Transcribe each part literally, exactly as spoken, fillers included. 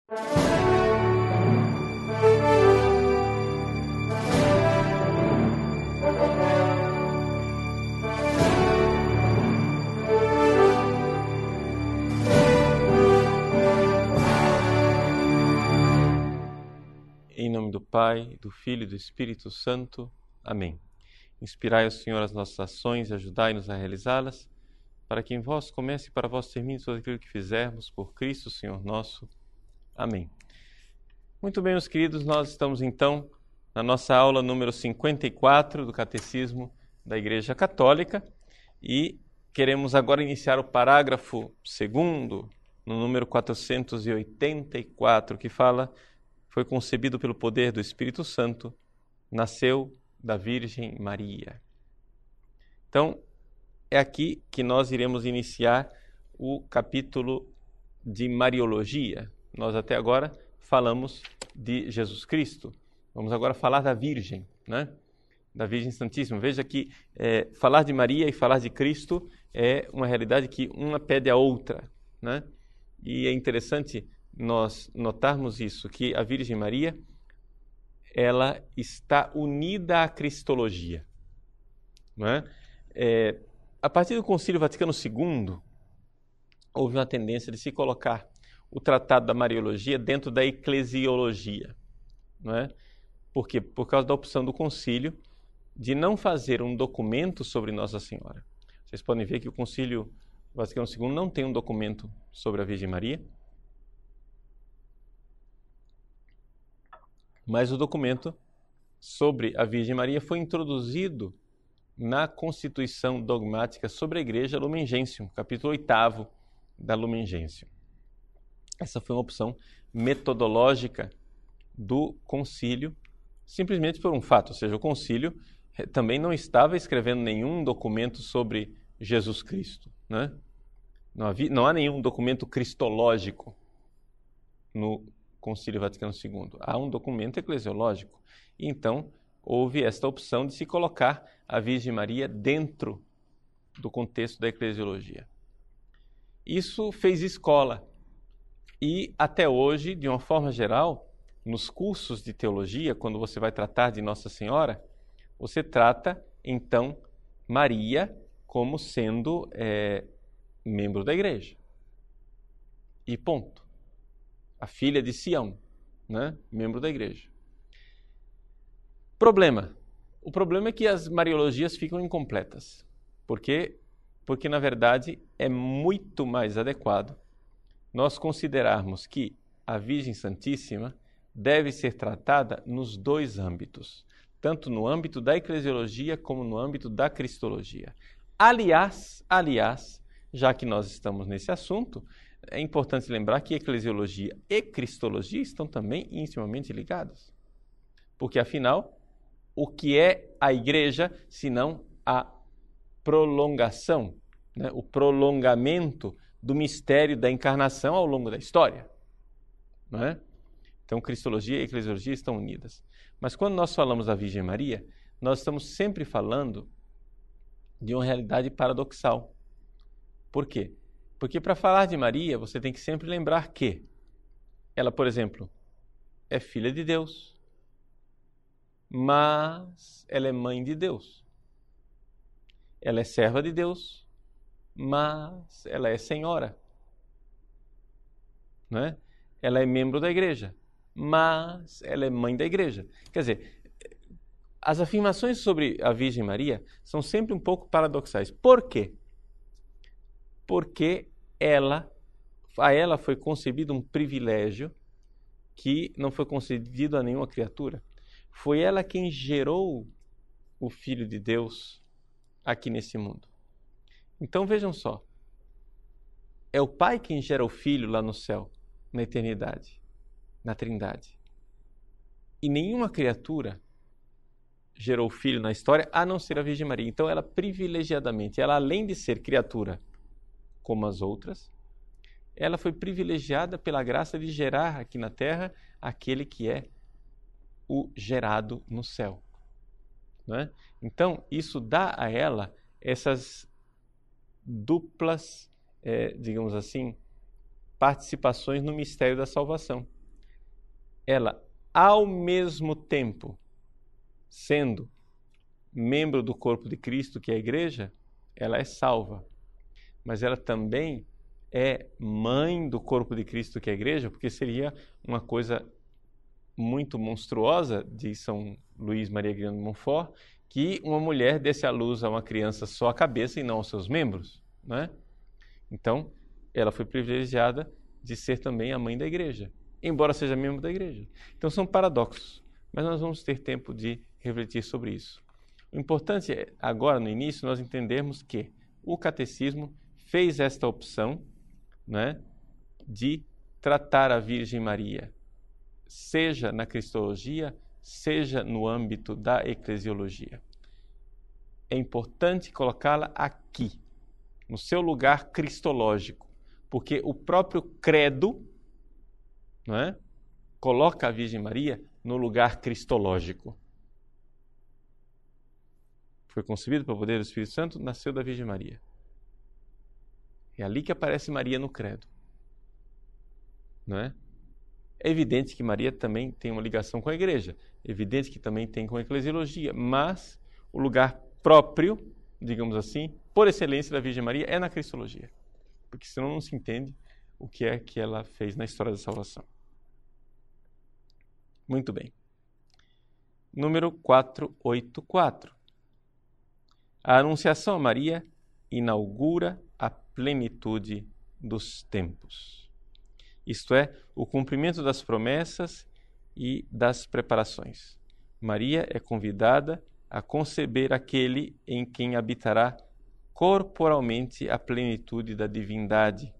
Em nome do Pai, do Filho e do Espírito Santo. Amém. Inspirai, ó Senhor, as nossas ações e ajudai-nos a realizá-las, para que em vós comece e para vós termine tudo aquilo que fizermos, por Cristo, Senhor nosso. Amém. Muito bem, meus queridos, nós estamos então na nossa aula número cinquenta e quatro do Catecismo da Igreja Católica e queremos agora iniciar o parágrafo segundo, no número quatrocentos e oitenta e quatro, que fala: foi concebido pelo poder do Espírito Santo, nasceu da Virgem Maria. Então, é aqui que nós iremos iniciar o capítulo de Mariologia. Nós até agora falamos de Jesus Cristo. Vamos agora falar da Virgem, né? Da Virgem Santíssima. Veja que é, falar de Maria e falar de Cristo é uma realidade que uma pede a outra, né? E é interessante nós notarmos isso, que a Virgem Maria, ela está unida à Cristologia, não é? É, a partir do Concílio Vaticano segundo, houve uma tendência de se colocar o Tratado da Mariologia dentro da Eclesiologia, não é? Por quê? Por causa da opção do Concílio de não fazer um documento sobre Nossa Senhora. Vocês podem ver que o Concílio Vaticano segundo não tem um documento sobre a Virgem Maria, mas o documento sobre a Virgem Maria foi introduzido na Constituição Dogmática sobre a Igreja, Lumen Gentium, capítulo oitavo da Lumen Gentium. Essa foi uma opção metodológica do concílio, simplesmente por um fato, ou seja, o concílio também não estava escrevendo nenhum documento sobre Jesus Cristo, né? Não havia, não há nenhum documento cristológico no Concílio Vaticano segundo. Há um documento eclesiológico. E então, houve esta opção de se colocar a Virgem Maria dentro do contexto da eclesiologia. Isso fez escola. E, até hoje, de uma forma geral, nos cursos de teologia, quando você vai tratar de Nossa Senhora, você trata, então, Maria como sendo é, membro da Igreja. E ponto. A filha de Sião, né? Membro da Igreja. Problema. O problema é que as mariologias ficam incompletas. Por quê? Porque, na verdade, é muito mais adequado nós considerarmos que a Virgem Santíssima deve ser tratada nos dois âmbitos, tanto no âmbito da eclesiologia como no âmbito da cristologia. Aliás, aliás, já que nós estamos nesse assunto, é importante lembrar que eclesiologia e cristologia estão também intimamente ligadas. Porque, afinal, o que é a Igreja, senão a prolongação, né? O prolongamento do mistério da encarnação ao longo da história, não é? Então, cristologia e eclesiologia estão unidas. Mas quando nós falamos da Virgem Maria, nós estamos sempre falando de uma realidade paradoxal. Por quê? Porque para falar de Maria, você tem que sempre lembrar que ela, por exemplo, é filha de Deus, mas ela é mãe de Deus. Ela é serva de Deus, mas ela é senhora. Não é? Ela é membro da Igreja, mas ela é mãe da Igreja. Quer dizer, as afirmações sobre a Virgem Maria são sempre um pouco paradoxais. Por quê? Porque ela, a ela foi concedido um privilégio que não foi concedido a nenhuma criatura. Foi ela quem gerou o Filho de Deus aqui nesse mundo. Então vejam só, é o Pai quem gera o Filho lá no céu, na eternidade, na Trindade. E nenhuma criatura gerou o Filho na história, a não ser a Virgem Maria. Então ela privilegiadamente, ela além de ser criatura como as outras, ela foi privilegiada pela graça de gerar aqui na terra aquele que é o gerado no céu. Não é? Então, isso dá a ela essas duplas, é, digamos assim, participações no mistério da salvação. ela, ao mesmo tempo, sendo membro do corpo de Cristo, que é a igreja, ela é salva. Mas ela também é mãe do corpo de Cristo, que é a igreja, porque seria uma coisa muito monstruosa, de São Luís Maria Grignon de Montfort, que uma mulher desse à luz a uma criança só a cabeça e não aos seus membros, né? Então, ela foi privilegiada de ser também a mãe da igreja, embora seja membro da igreja. Então, são paradoxos, mas nós vamos ter tempo de refletir sobre isso. O importante é, agora, no início, nós entendermos que o catecismo fez esta opção, né, de tratar a Virgem Maria, seja na cristologia, seja no âmbito da eclesiologia. É importante colocá-la aqui, no seu lugar cristológico, porque o próprio credo, não é, coloca a Virgem Maria no lugar cristológico. Foi concebido pelo poder do Espírito Santo, nasceu da Virgem Maria. É ali que aparece Maria no credo, não é? É evidente que Maria também tem uma ligação com a igreja, é evidente que também tem com a eclesiologia, mas o lugar próprio, digamos assim, por excelência da Virgem Maria é na cristologia, porque senão não se entende o que é que ela fez na história da salvação. Muito bem. Número quatrocentos e oitenta e quatro. A Anunciação a Maria inaugura a plenitude dos tempos. Isto é, o cumprimento das promessas e das preparações. Maria é convidada a conceber aquele em quem habitará corporalmente a plenitude da divindade.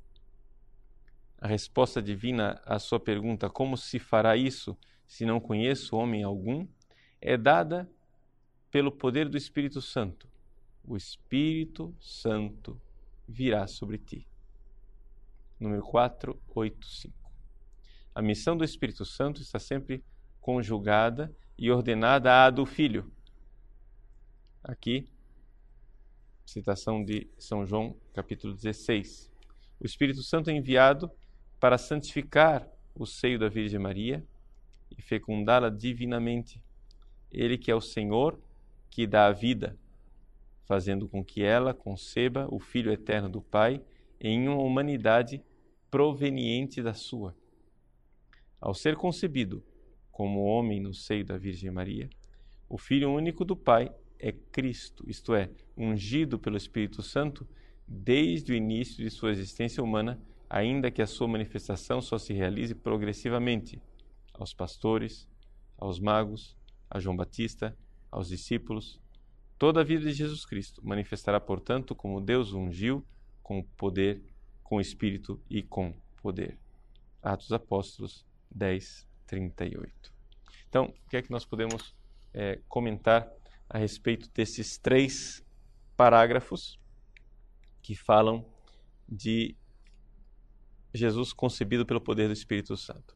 A resposta divina à sua pergunta, como se fará isso se não conheço homem algum, é dada pelo poder do Espírito Santo. O Espírito Santo virá sobre ti. Número quatrocentos e oitenta e cinco. A missão do Espírito Santo está sempre conjugada e ordenada à do Filho. Aqui, citação de São João, capítulo dezesseis. O Espírito Santo é enviado para santificar o seio da Virgem Maria e fecundá-la divinamente. Ele que é o Senhor, que dá a vida, fazendo com que ela conceba o Filho eterno do Pai em uma humanidade proveniente da sua. Ao ser concebido como homem no seio da Virgem Maria, o Filho único do Pai é Cristo, isto é, ungido pelo Espírito Santo desde o início de sua existência humana, ainda que a sua manifestação só se realize progressivamente aos pastores, aos magos, a João Batista, aos discípulos. Toda a vida de Jesus Cristo manifestará, portanto, como Deus o ungiu, com poder, com Espírito e com poder. Atos dos Apóstolos dez, trinta e oito. Então, o que é que nós podemos é, comentar a respeito desses três parágrafos que falam de Jesus concebido pelo poder do Espírito Santo?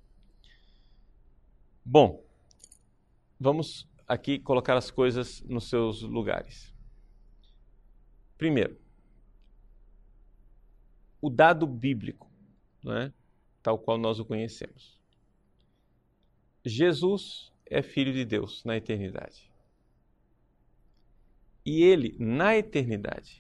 Bom, vamos aqui colocar as coisas nos seus lugares. Primeiro, o dado bíblico, não é? Tal qual nós o conhecemos. Jesus é Filho de Deus na eternidade. E ele, na eternidade,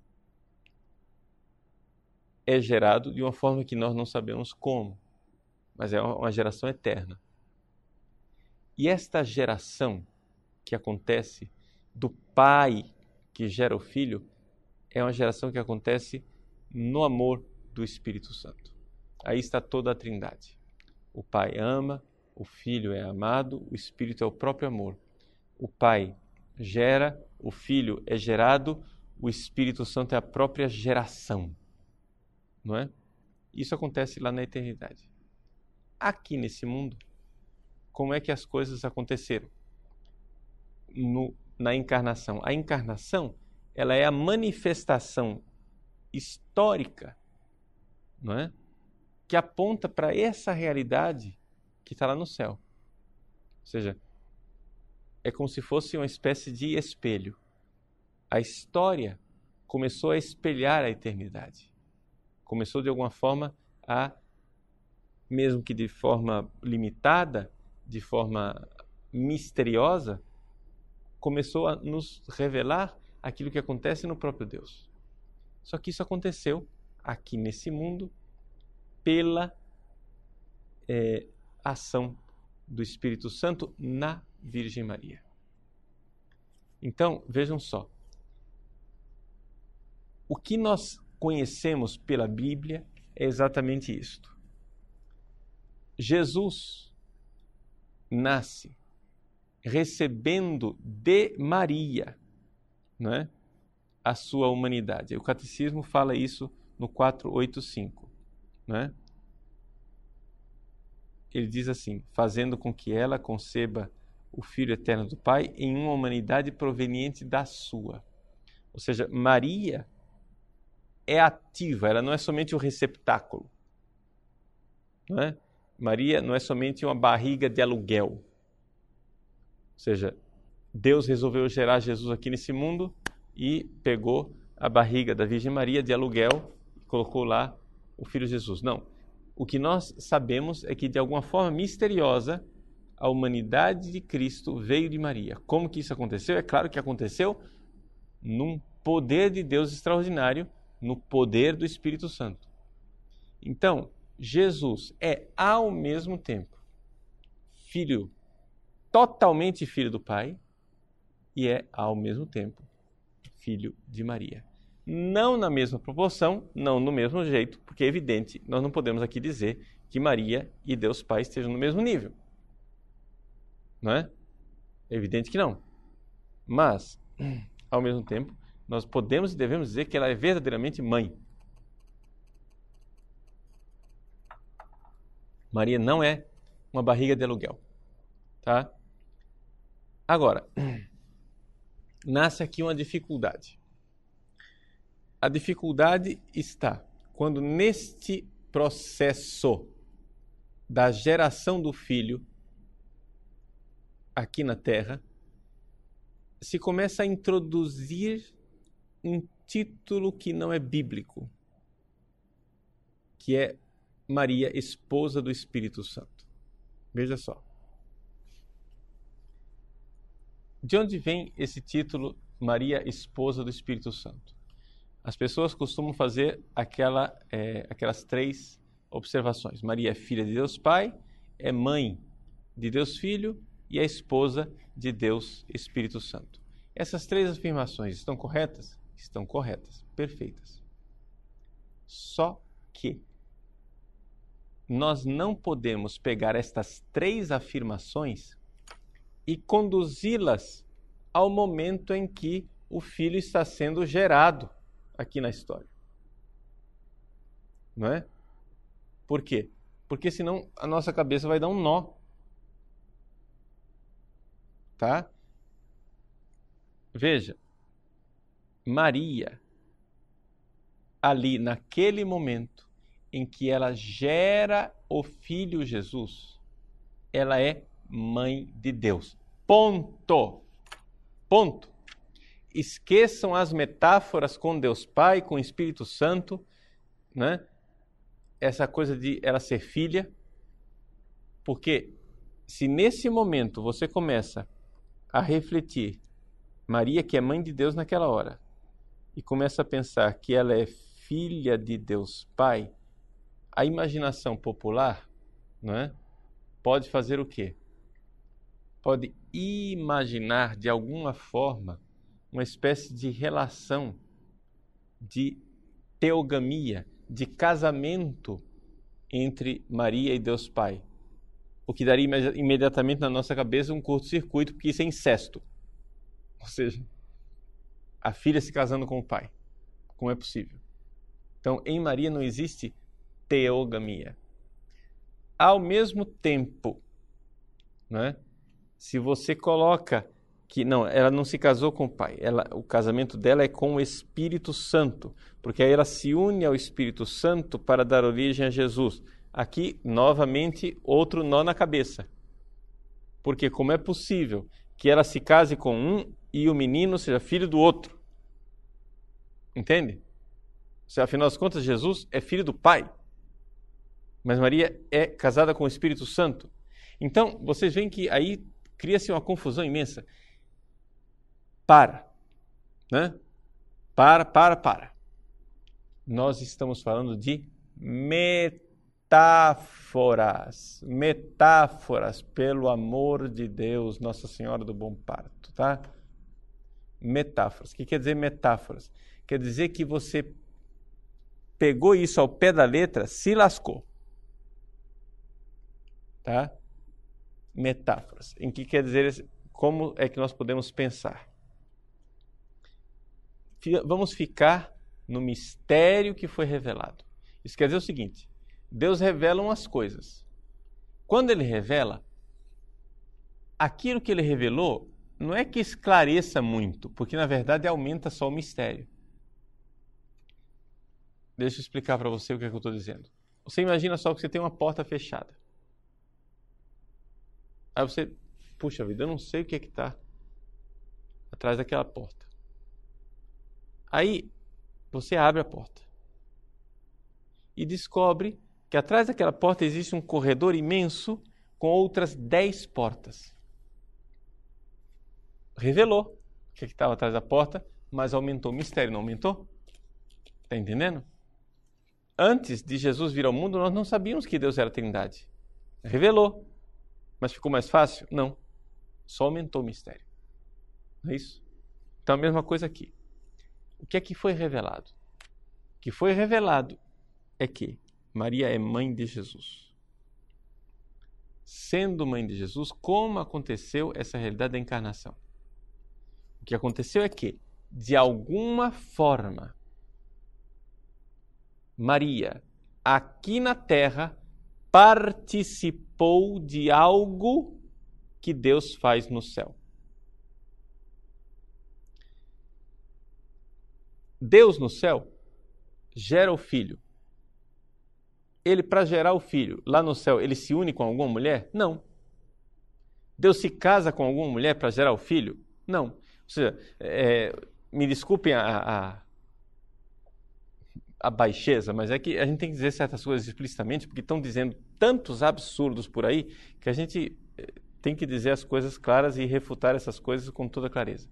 é gerado de uma forma que nós não sabemos como, mas é uma geração eterna. E esta geração que acontece do Pai que gera o Filho é uma geração que acontece no amor do Espírito Santo. Aí está toda a Trindade. O Pai ama, o Filho é amado, o Espírito é o próprio amor. O Pai gera, o Filho é gerado, o Espírito Santo é a própria geração. Não é? Isso acontece lá na eternidade. Aqui nesse mundo, como é que as coisas aconteceram? No, na encarnação. A encarnação, ela é a manifestação histórica, não é? Que aponta para essa realidade que está lá no céu. Ou seja, é como se fosse uma espécie de espelho. A história começou a espelhar a eternidade. Começou, de alguma forma, a mesmo que de forma limitada, de forma misteriosa, começou a nos revelar aquilo que acontece no próprio Deus. Só que isso aconteceu aqui nesse mundo pela é, ação do Espírito Santo na Virgem Maria. Então, vejam só. O que nós conhecemos pela Bíblia é exatamente isto. Jesus nasce recebendo de Maria, não é? A sua humanidade. O Catecismo fala isso no quatrocentos e oitenta e cinco. Não é? Ele diz assim: fazendo com que ela conceba o Filho eterno do Pai em uma humanidade proveniente da sua. Ou seja, Maria é ativa, ela não é somente o receptáculo. Não é? Maria não é somente uma barriga de aluguel. Ou seja, Deus resolveu gerar Jesus aqui nesse mundo e pegou a barriga da Virgem Maria de aluguel e colocou lá o Filho Jesus. Não. O que nós sabemos é que, de alguma forma misteriosa, a humanidade de Cristo veio de Maria. Como que isso aconteceu? É claro que aconteceu num poder de Deus extraordinário, no poder do Espírito Santo. Então, Jesus é, ao mesmo tempo, filho, totalmente filho do Pai, e é, ao mesmo tempo, filho de Maria. Não na mesma proporção, não no mesmo jeito, porque é evidente, nós não podemos aqui dizer que Maria e Deus Pai estejam no mesmo nível. Não é? É evidente que não. Mas, ao mesmo tempo, nós podemos e devemos dizer que ela é verdadeiramente mãe. Maria não é uma barriga de aluguel. Tá? Agora, nasce aqui uma dificuldade. A dificuldade está quando neste processo da geração do filho aqui na Terra se começa a introduzir um título que não é bíblico, que é Maria, esposa do Espírito Santo. Veja só. De onde vem esse título Maria, esposa do Espírito Santo? As pessoas costumam fazer aquela, é, aquelas três observações. Maria é filha de Deus Pai, é mãe de Deus Filho e é esposa de Deus Espírito Santo. Essas três afirmações estão corretas? Estão corretas, perfeitas. Só que nós não podemos pegar estas três afirmações e conduzi-las ao momento em que o filho está sendo gerado aqui na história. Não é? Por quê? Porque senão a nossa cabeça vai dar um nó. Tá? Veja, Maria, ali naquele momento em que ela gera o Filho Jesus, ela é mãe de Deus. Ponto. Ponto. Esqueçam as metáforas com Deus Pai, com o Espírito Santo, né? Essa coisa de ela ser filha, porque se nesse momento você começa a refletir Maria, que é mãe de Deus naquela hora, e começa a pensar que ela é filha de Deus Pai, a imaginação popular, não é? Pode fazer o quê? Pode imaginar de alguma forma uma espécie de relação de teogamia, de casamento entre Maria e Deus Pai. O que daria imediatamente na nossa cabeça um curto-circuito, porque isso é incesto. Ou seja, a filha se casando com o pai. Como é possível? Então, em Maria não existe teogamia. Ao mesmo tempo, né, se você coloca que não, ela não se casou com o pai, ela, o casamento dela é com o Espírito Santo, porque aí ela se une ao Espírito Santo para dar origem a Jesus. Aqui, novamente, outro nó na cabeça. Porque como é possível que ela se case com um e o menino seja filho do outro? Entende? Se, afinal das contas, Jesus é filho do Pai. Mas Maria é casada com o Espírito Santo. Então, vocês veem que aí cria-se uma confusão imensa. Para, né? Para, para, para. Nós estamos falando de metáforas. Metáforas, pelo amor de Deus, Nossa Senhora do Bom Parto, tá? Metáforas. O que quer dizer metáforas? Quer dizer que você pegou isso ao pé da letra, se lascou. Tá? Metáforas. Em que quer dizer, como é que nós podemos pensar? Vamos ficar no mistério que foi revelado. Isso quer dizer o seguinte: Deus revela umas coisas. Quando Ele revela, aquilo que Ele revelou não é que esclareça muito, porque na verdade aumenta só o mistério. Deixa eu explicar para você o que, é que eu estou dizendo. Você imagina só que você tem uma porta fechada. Aí você, puxa vida, eu não sei o que é que está atrás daquela porta. Aí você abre a porta e descobre que atrás daquela porta existe um corredor imenso com outras dez portas. Revelou o que é que estava atrás da porta, mas aumentou o mistério, não aumentou? Está entendendo? Antes de Jesus vir ao mundo, nós não sabíamos que Deus era a Trindade. Revelou. Mas ficou mais fácil? Não. Só aumentou o mistério. Não é isso? Então a mesma coisa aqui. O que é que foi revelado? O que foi revelado é que Maria é mãe de Jesus. Sendo mãe de Jesus, como aconteceu essa realidade da encarnação? O que aconteceu é que, de alguma forma, Maria, aqui na Terra, participou de algo que Deus faz no céu. Deus no céu gera o filho. Ele, para gerar o filho lá no céu, ele se une com alguma mulher? Não. Deus se casa com alguma mulher para gerar o filho? Não. Ou seja, é, me desculpem a, a, a baixeza, mas é que a gente tem que dizer certas coisas explicitamente, porque estão dizendo tantos absurdos por aí, que a gente tem que dizer as coisas claras e refutar essas coisas com toda clareza.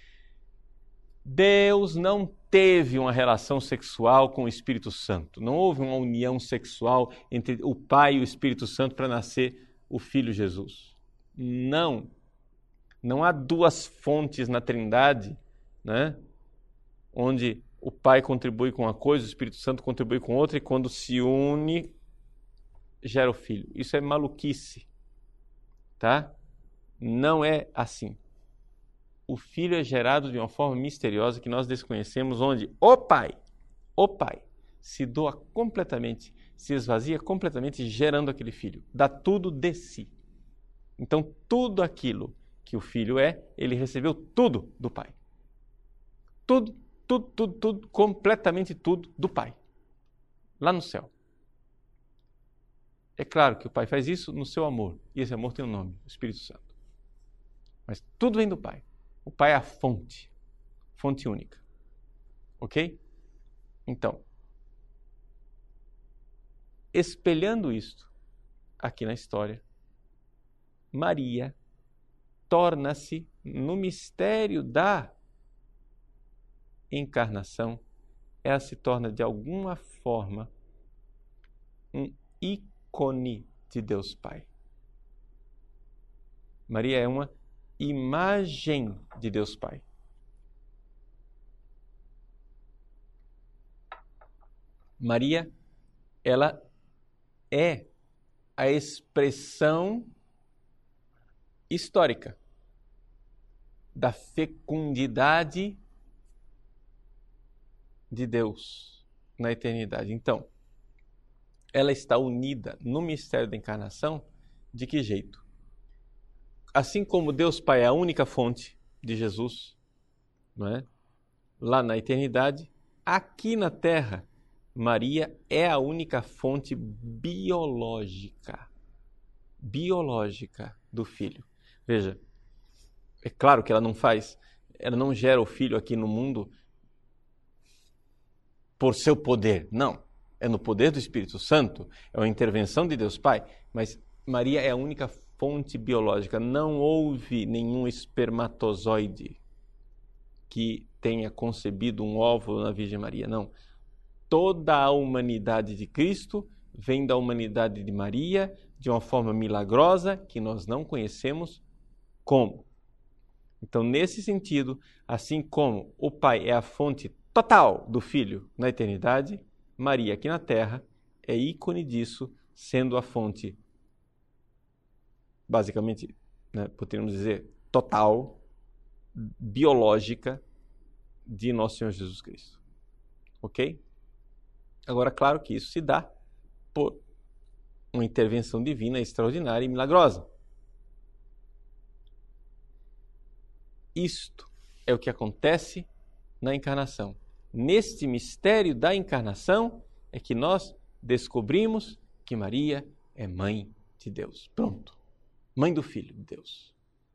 Deus não teve uma relação sexual com o Espírito Santo. Não houve uma união sexual entre o Pai e o Espírito Santo para nascer o Filho Jesus. Não. Não há duas fontes na Trindade, né? Onde o Pai contribui com uma coisa, o Espírito Santo contribui com outra, e quando se une, gera o Filho. Isso é maluquice. Tá? Não é assim. O Filho é gerado de uma forma misteriosa que nós desconhecemos, onde o Pai, o Pai, se doa completamente, se esvazia completamente, gerando aquele Filho. Dá tudo de si. Então, tudo aquilo que o Filho é, ele recebeu tudo do Pai. Tudo, tudo, tudo, tudo, completamente tudo do Pai. Lá no céu. É claro que o Pai faz isso no seu amor. E esse amor tem um nome, o Espírito Santo. Mas tudo vem do Pai. O Pai é a fonte, fonte única. Ok? Então, espelhando isto aqui na história, Maria torna-se, no mistério da encarnação, ela se torna de alguma forma um ícone de Deus Pai. Maria é uma imagem de Deus Pai. Maria, ela é a expressão histórica da fecundidade de Deus na eternidade. Então, ela está unida no mistério da encarnação de que jeito? Assim como Deus Pai é a única fonte de Jesus, não é? Lá na eternidade, aqui na Terra, Maria é a única fonte biológica, biológica do Filho. Veja, é claro que ela não faz, ela não gera o Filho aqui no mundo por seu poder, não. é no poder do Espírito Santo, é uma intervenção de Deus Pai, mas Maria é a única fonte biológica. Não houve nenhum espermatozoide que tenha concebido um óvulo na Virgem Maria, não. Toda a humanidade de Cristo vem da humanidade de Maria de uma forma milagrosa que nós não conhecemos como. Então, nesse sentido, assim como o Pai é a fonte total do Filho na eternidade, Maria aqui na Terra é ícone disso, sendo a fonte, basicamente, né, poderíamos dizer, total, biológica de Nosso Senhor Jesus Cristo. Ok? Agora, claro que isso se dá por uma intervenção divina extraordinária e milagrosa. Isto é o que acontece na encarnação. Neste mistério da encarnação é que nós descobrimos que Maria é mãe de Deus. Pronto. Mãe do Filho de Deus.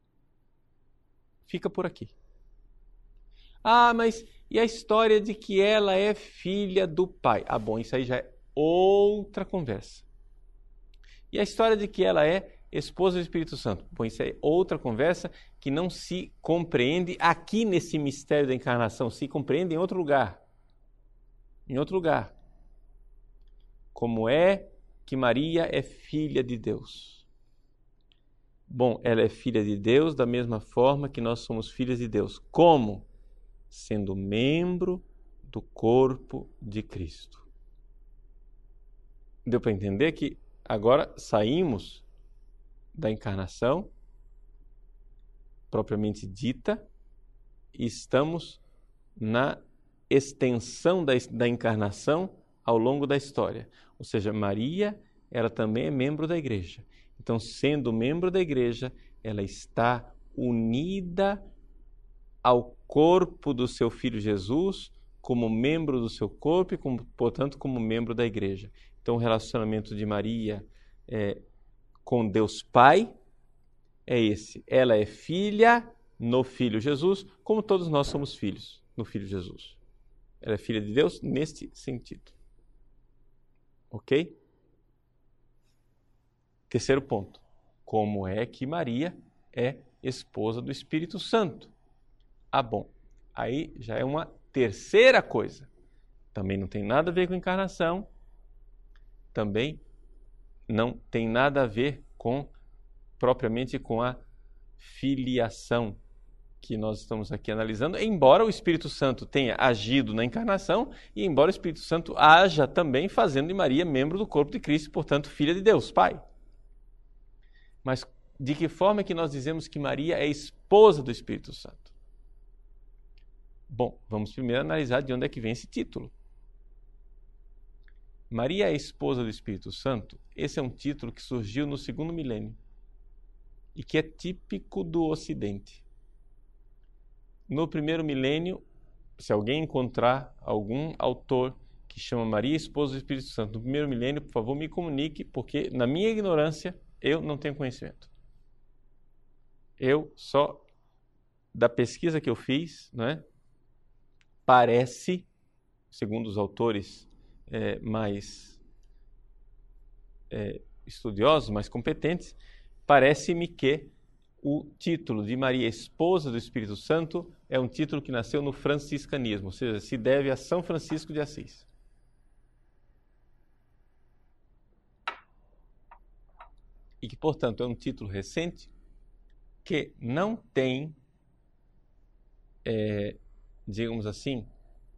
Fica por aqui. Ah, mas e a história de que ela é filha do Pai? Ah, bom, isso aí já é outra conversa. E a história de que ela é esposa do Espírito Santo? Bom, isso é outra conversa que não se compreende aqui nesse mistério da encarnação, se compreende em outro lugar. Em outro lugar. Como é que Maria é filha de Deus? Bom, ela é filha de Deus da mesma forma que nós somos filhas de Deus. Como? Sendo membro do corpo de Cristo. Deu para entender que agora saímos da encarnação propriamente dita e estamos na extensão da, da encarnação ao longo da história. Ou seja, Maria, ela também é membro da igreja. Então, sendo membro da igreja, ela está unida ao corpo do seu Filho Jesus, como membro do seu corpo e, como, portanto, como membro da igreja. Então, o relacionamento de Maria é, com Deus Pai é esse. Ela é filha no Filho Jesus, como todos nós somos filhos no Filho Jesus. Ela é filha de Deus neste sentido. Ok? Terceiro ponto. Como é que Maria é esposa do Espírito Santo? Ah, bom. Aí já é uma terceira coisa. Também não tem nada a ver com encarnação. Também não tem nada a ver com, propriamente, com a filiação que nós estamos aqui analisando, embora o Espírito Santo tenha agido na encarnação e embora o Espírito Santo haja também fazendo de Maria membro do corpo de Cristo, portanto, filha de Deus, Pai. Mas de que forma é que nós dizemos que Maria é esposa do Espírito Santo? Bom, vamos primeiro analisar de onde é que vem esse título. Maria é esposa do Espírito Santo, esse é um título que surgiu no segundo milênio e que é típico do Ocidente. No primeiro milênio, se alguém encontrar algum autor que chama Maria esposa do Espírito Santo no primeiro milênio, por favor, me comunique, porque na minha ignorância eu não tenho conhecimento. Eu só, da pesquisa que eu fiz, né, parece, segundo os autores é, mais é, estudiosos, mais competentes, parece-me que o título de Maria, esposa do Espírito Santo, é um título que nasceu no franciscanismo, ou seja, se deve a São Francisco de Assis. E que, portanto, é um título recente que não tem, é, digamos assim,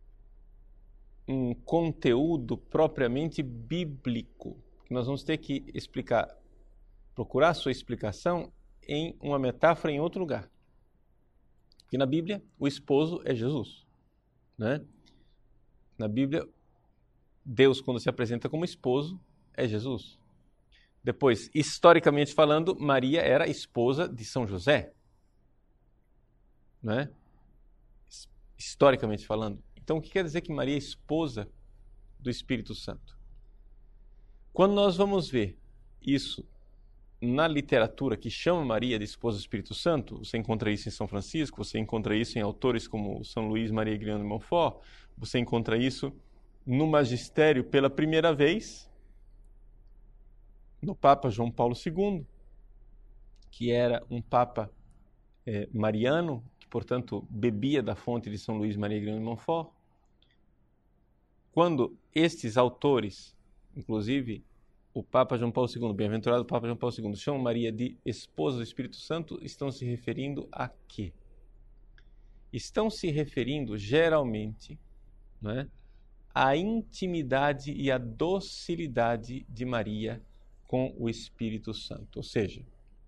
um conteúdo propriamente bíblico. Nós vamos ter que explicar, procurar a sua explicação em uma metáfora em outro lugar. Porque na Bíblia, o esposo é Jesus, né? Na Bíblia, Deus, quando se apresenta como esposo, é Jesus. Depois, historicamente falando, Maria era esposa de São José, né? Historicamente falando. Então, o que quer dizer que Maria é esposa do Espírito Santo? Quando nós vamos ver isso na literatura que chama Maria de esposa do Espírito Santo, você encontra isso em São Francisco, você encontra isso em autores como São Luís Maria Grignion de Montfort, você encontra isso no magistério pela primeira vez, no Papa João Paulo segundo, que era um Papa é, mariano, que, portanto, bebia da fonte de São Luís Maria Grignion de Montfort. Quando estes autores, inclusive o Papa João Paulo segundo, bem-aventurado Papa João Paulo segundo, chamam Maria de esposa do Espírito Santo, estão se referindo a quê? Estão se referindo, geralmente, não é, à intimidade e à docilidade de Maria com o Espírito Santo. Ou seja,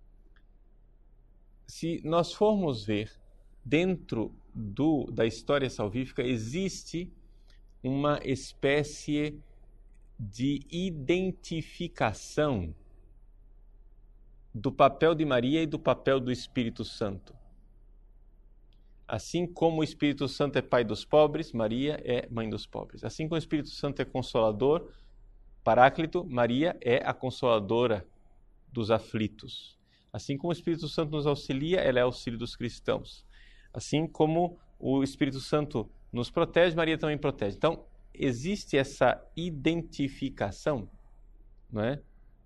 se nós formos ver, dentro do, da história salvífica, existe uma espécie de identificação do papel de Maria e do papel do Espírito Santo. Assim como o Espírito Santo é pai dos pobres, Maria é mãe dos pobres. Assim como o Espírito Santo é consolador, Paráclito, Maria é a consoladora dos aflitos. Assim como o Espírito Santo nos auxilia, ela é auxílio dos cristãos. Assim como o Espírito Santo nos protege, Maria também protege. Então, existe essa identificação, não é,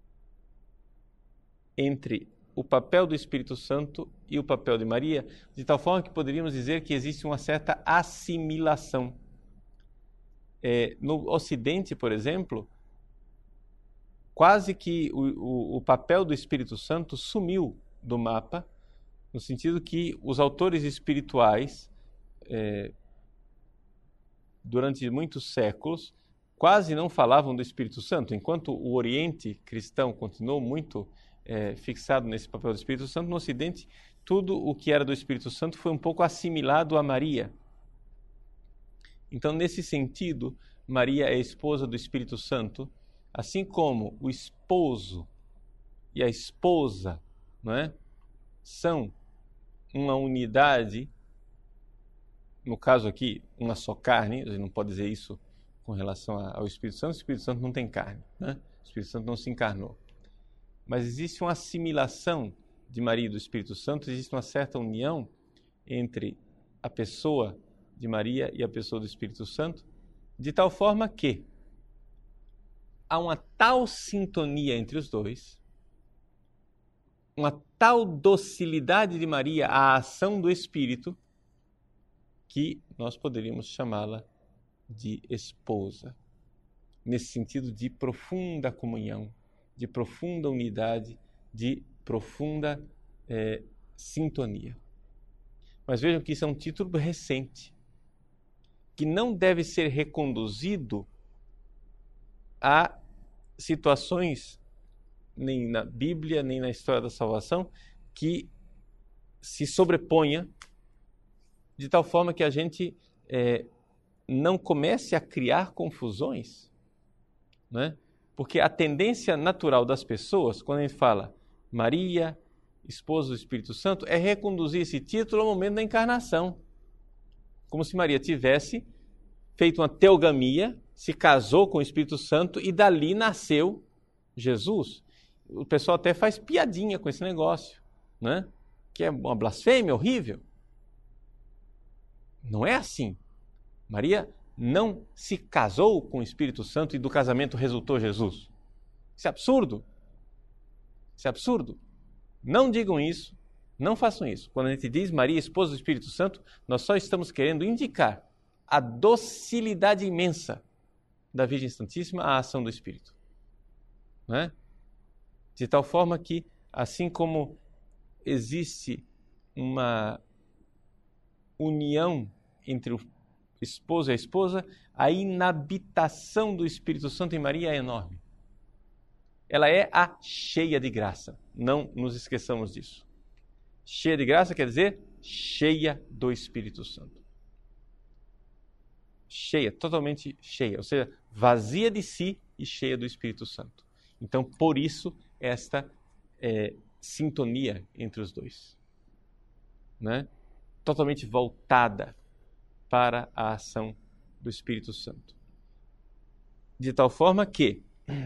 entre o papel do Espírito Santo e o papel de Maria, de tal forma que poderíamos dizer que existe uma certa assimilação. É, no Ocidente, por exemplo, quase que o, o, o papel do Espírito Santo sumiu do mapa, no sentido que os autores espirituais, é, durante muitos séculos, quase não falavam do Espírito Santo, enquanto o Oriente cristão continuou muito é, fixado nesse papel do Espírito Santo. No Ocidente, tudo o que era do Espírito Santo foi um pouco assimilado a Maria. Então, nesse sentido, Maria é esposa do Espírito Santo, assim como o esposo e a esposa, não é, são uma unidade, no caso aqui, uma só carne. A gente não pode dizer isso com relação ao Espírito Santo. O Espírito Santo não tem carne, né? O Espírito Santo não se encarnou. Mas existe uma assimilação de Maria e do Espírito Santo, existe uma certa união entre a pessoa de Maria e a pessoa do Espírito Santo, de tal forma que há uma tal sintonia entre os dois, uma tal docilidade de Maria à ação do Espírito, que nós poderíamos chamá-la de esposa, nesse sentido de profunda comunhão, de profunda unidade, de profunda é, sintonia. Mas vejam que isso é um título recente, que não deve ser reconduzido a situações, nem na Bíblia, nem na história da salvação, que se sobreponha de tal forma que a gente é, não comece a criar confusões, né? Porque a tendência natural das pessoas, quando a gente fala Maria, esposa do Espírito Santo, é reconduzir esse título ao momento da encarnação. Como se Maria tivesse feito uma teogamia, se casou com o Espírito Santo e dali nasceu Jesus. O pessoal até faz piadinha com esse negócio, né? Que é uma blasfêmia horrível. Não é assim. Maria não se casou com o Espírito Santo e do casamento resultou Jesus. Isso é absurdo. Isso é absurdo. Não digam isso, não façam isso. Quando a gente diz Maria, esposa do Espírito Santo, nós só estamos querendo indicar a docilidade imensa da Virgem Santíssima à ação do Espírito. Não é? De tal forma que, assim como existe uma união entre o esposo e a esposa, a inabitação do Espírito Santo em Maria é enorme. Ela é a cheia de graça. Não nos esqueçamos disso. Cheia de graça quer dizer cheia do Espírito Santo. Cheia, totalmente cheia, ou seja, vazia de si e cheia do Espírito Santo. Então, por isso, esta é, sintonia entre os dois, né? Totalmente voltada para a ação do Espírito Santo. De tal forma que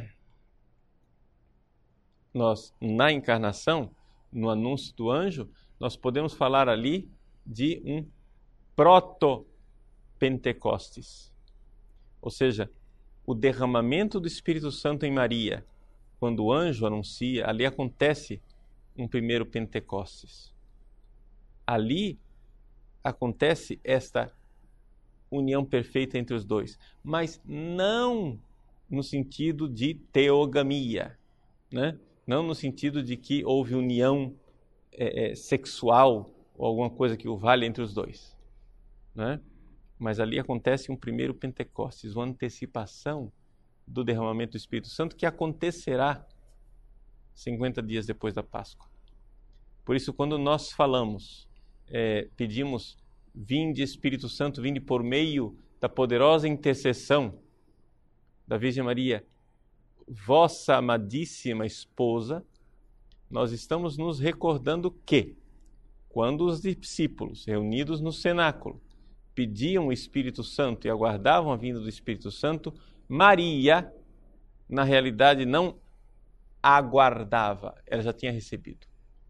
nós, na encarnação, no anúncio do anjo, nós podemos falar ali de um proto-Pentecostes. Ou seja, o derramamento do Espírito Santo em Maria, quando o anjo anuncia, ali acontece um primeiro Pentecostes. Ali acontece esta união perfeita entre os dois, mas não no sentido de teogamia, né? Não no sentido de que houve união é, é, sexual ou alguma coisa que o valha entre os dois, né? Mas ali acontece um primeiro Pentecostes, uma antecipação do derramamento do Espírito Santo que acontecerá cinquenta dias depois da Páscoa. Por isso, quando nós falamos, é, pedimos, vinde Espírito Santo, vinde por meio da poderosa intercessão da Virgem Maria, vossa amadíssima esposa, nós estamos nos recordando que, quando os discípulos, reunidos no cenáculo, pediam o Espírito Santo e aguardavam a vinda do Espírito Santo, Maria, na realidade, não aguardava, ela já tinha recebido.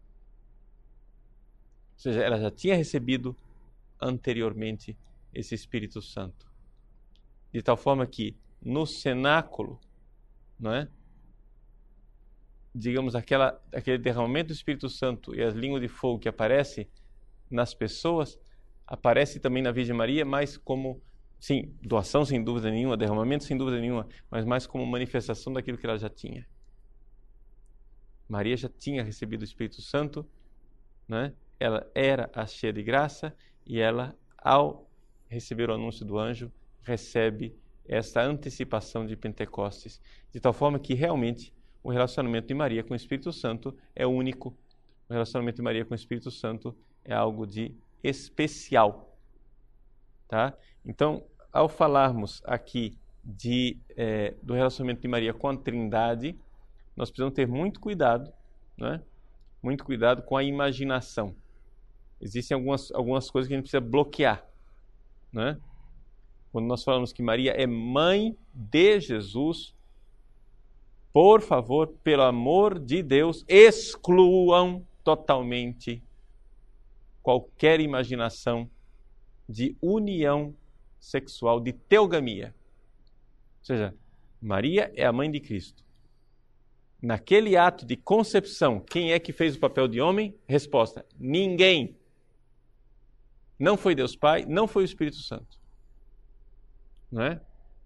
Ou seja, ela já tinha recebido anteriormente esse Espírito Santo. De tal forma que no cenáculo, não é? Digamos, aquela, aquele derramamento do Espírito Santo e as línguas de fogo que aparece nas pessoas, aparece também na Virgem Maria, mas como, sim, doação sem dúvida nenhuma, derramamento sem dúvida nenhuma, mas mais como manifestação daquilo que ela já tinha. Maria já tinha recebido o Espírito Santo, né? Ela era a cheia de graça e ela, ao receber o anúncio do anjo, recebe essa antecipação de Pentecostes, de tal forma que realmente o relacionamento de Maria com o Espírito Santo é único. O relacionamento de Maria com o Espírito Santo é algo de especial, tá? Então, ao falarmos aqui de, é, do relacionamento de Maria com a Trindade, nós precisamos ter muito cuidado, né? Muito cuidado com a imaginação. Existem algumas, algumas coisas que a gente precisa bloquear, né? Quando nós falamos que Maria é mãe de Jesus, por favor, pelo amor de Deus, excluam totalmente qualquer imaginação de união sexual, de teogamia. Ou seja, Maria é a mãe de Cristo. Naquele ato de concepção, quem é que fez o papel de homem? Resposta: ninguém. Não foi Deus Pai, não foi o Espírito Santo. Não é?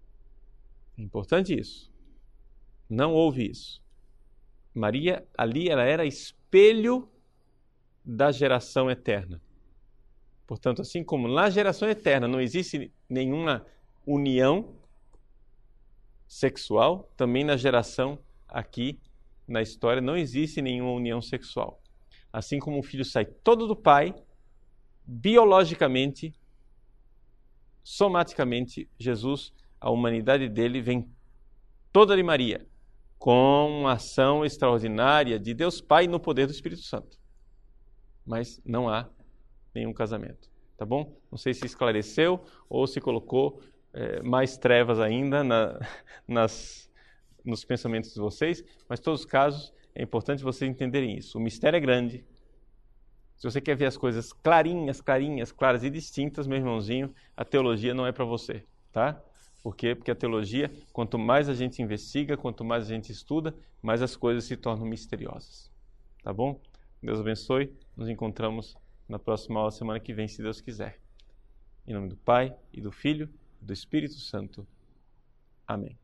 É importante isso. Não houve isso. Maria, ali, ela era espelho da geração eterna. Portanto, assim como na geração eterna não existe nenhuma união sexual, também na geração aqui, na história, não existe nenhuma união sexual. Assim como o filho sai todo do pai, biologicamente, somaticamente, Jesus, a humanidade dele vem toda de Maria, com uma ação extraordinária de Deus Pai no poder do Espírito Santo. Mas não há nenhum casamento, tá bom? Não sei se esclareceu ou se colocou é, mais trevas ainda na, nas, nos pensamentos de vocês, mas em todos os casos é importante vocês entenderem isso. O mistério é grande. Se você quer ver as coisas clarinhas, clarinhas, claras e distintas, meu irmãozinho, a teologia não é para você, tá? Por quê? Porque a teologia, quanto mais a gente investiga, quanto mais a gente estuda, mais as coisas se tornam misteriosas. Tá bom? Deus abençoe. Nos encontramos na próxima aula, semana que vem, se Deus quiser. Em nome do Pai, e do Filho, e do Espírito Santo. Amém.